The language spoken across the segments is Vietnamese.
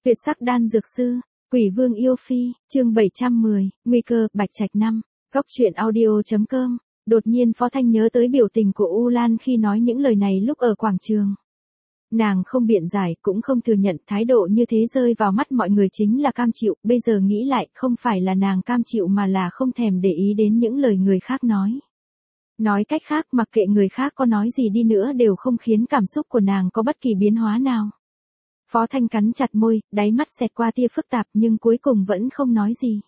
Tuyệt sắc đan dược sư, Quỷ Vương yêu phi, chương 710, nguy cơ, Bạch Trạch 5, Góc truyện audio.com. Đột nhiên Phó Thanh nhớ tới biểu tình của U Lan khi nói những lời này lúc ở quảng trường. Nàng không biện giải, cũng không thừa nhận, thái độ như thế rơi vào mắt mọi người chính là cam chịu, bây giờ nghĩ lại, không phải là nàng cam chịu mà là không thèm để ý đến những lời người khác nói. Nói cách khác, mặc kệ người khác có nói gì đi nữa đều không khiến cảm xúc của nàng có bất kỳ biến hóa nào. Phó Thanh cắn chặt môi, đáy mắt xẹt qua tia phức tạp nhưng cuối cùng vẫn không nói gì.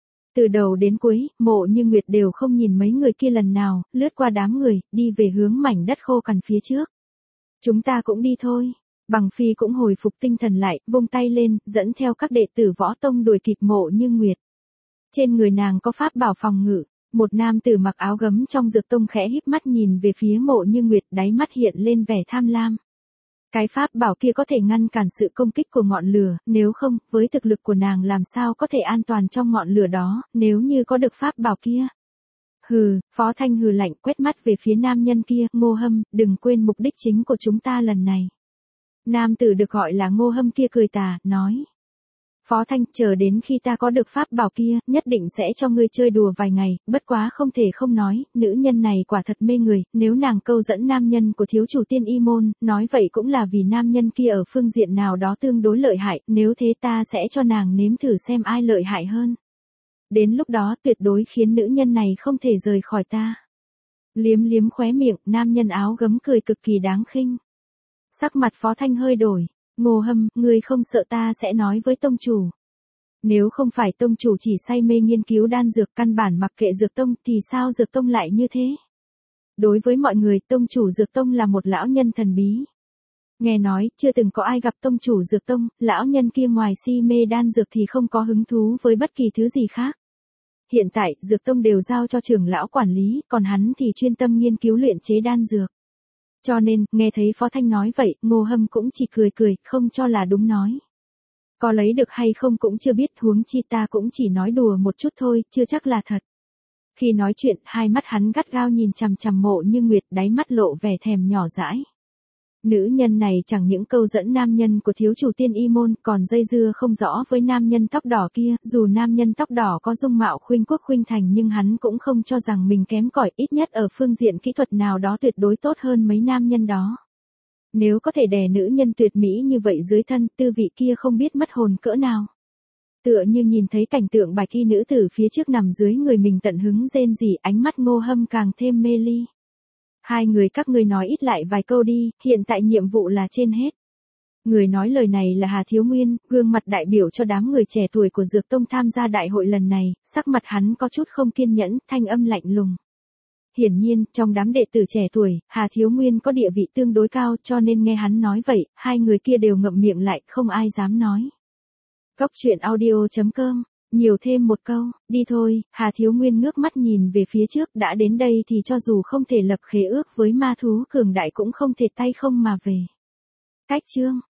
Từ đầu đến cuối, Mộ Như Nguyệt đều không nhìn mấy người kia lần nào, lướt qua đám người, đi về hướng mảnh đất khô cằn phía trước. Chúng ta cũng đi thôi. Bằng Phi cũng hồi phục tinh thần lại, vung tay lên, dẫn theo các đệ tử võ tông đuổi kịp Mộ Như Nguyệt. Trên người nàng có pháp bảo phòng ngự, một nam tử mặc áo gấm trong dược tông khẽ híp mắt nhìn về phía Mộ Như Nguyệt, đáy mắt hiện lên vẻ tham lam. Cái pháp bảo kia có thể ngăn cản sự công kích của ngọn lửa, nếu không, với thực lực của nàng làm sao có thể an toàn trong ngọn lửa đó, nếu như có được pháp bảo kia. Hừ, Phó Thanh hừ lạnh quét mắt về phía nam nhân kia, Ngô Hâm, đừng quên mục đích chính của chúng ta lần này. Nam tử được gọi là Ngô Hâm kia cười tà, nói. Phó Thanh, chờ đến khi ta có được pháp bảo kia, nhất định sẽ cho ngươi chơi đùa vài ngày, bất quá không thể không nói, nữ nhân này quả thật mê người, nếu nàng câu dẫn nam nhân của thiếu chủ Tiên Y Môn, nói vậy cũng là vì nam nhân kia ở phương diện nào đó tương đối lợi hại, nếu thế ta sẽ cho nàng nếm thử xem ai lợi hại hơn. Đến lúc đó tuyệt đối khiến nữ nhân này không thể rời khỏi ta. Liếm liếm khóe miệng, nam nhân áo gấm cười cực kỳ đáng khinh. Sắc mặt Phó Thanh hơi đổi. Ngô Hâm, ngươi không sợ ta sẽ nói với tông chủ. Nếu không phải tông chủ chỉ say mê nghiên cứu đan dược căn bản mặc kệ dược tông thì sao dược tông lại như thế? Đối với mọi người, tông chủ dược tông là một lão nhân thần bí. Nghe nói, chưa từng có ai gặp tông chủ dược tông, lão nhân kia ngoài si mê đan dược thì không có hứng thú với bất kỳ thứ gì khác. Hiện tại, dược tông đều giao cho trưởng lão quản lý, còn hắn thì chuyên tâm nghiên cứu luyện chế đan dược. Cho nên, nghe thấy Phó Thanh nói vậy, Ngô Hâm cũng chỉ cười cười, không cho là đúng nói. Có lấy được hay không cũng chưa biết, huống chi ta cũng chỉ nói đùa một chút thôi, chưa chắc là thật. Khi nói chuyện, hai mắt hắn gắt gao nhìn chằm chằm Mộ Như Nguyệt, đáy mắt lộ vẻ thèm nhỏ dãi. Nữ nhân này chẳng những câu dẫn nam nhân của thiếu chủ Tiên Y Môn, còn dây dưa không rõ với nam nhân tóc đỏ kia, dù nam nhân tóc đỏ có dung mạo khuynh quốc khuynh thành nhưng hắn cũng không cho rằng mình kém cỏi, ít nhất ở phương diện kỹ thuật nào đó tuyệt đối tốt hơn mấy nam nhân đó. Nếu có thể đè nữ nhân tuyệt mỹ như vậy dưới thân, tư vị kia không biết mất hồn cỡ nào. Tựa như nhìn thấy cảnh tượng bạch y nữ tử phía trước nằm dưới người mình tận hứng rên rỉ, ánh mắt Ngô Hâm càng thêm mê ly. Hai người các ngươi nói ít lại vài câu đi, hiện tại nhiệm vụ là trên hết. Người nói lời này là Hà Thiếu Nguyên, gương mặt đại biểu cho đám người trẻ tuổi của Dược Tông tham gia đại hội lần này, sắc mặt hắn có chút không kiên nhẫn, thanh âm lạnh lùng. Hiển nhiên, trong đám đệ tử trẻ tuổi, Hà Thiếu Nguyên có địa vị tương đối cao cho nên nghe hắn nói vậy, hai người kia đều ngậm miệng lại, không ai dám nói. Góc truyện audio.com. Nhiều thêm một câu, đi thôi, Hà Thiếu Nguyên ngước mắt nhìn về phía trước, đã đến đây thì cho dù không thể lập khế ước với ma thú cường đại cũng không thể tay không mà về. Cách chương.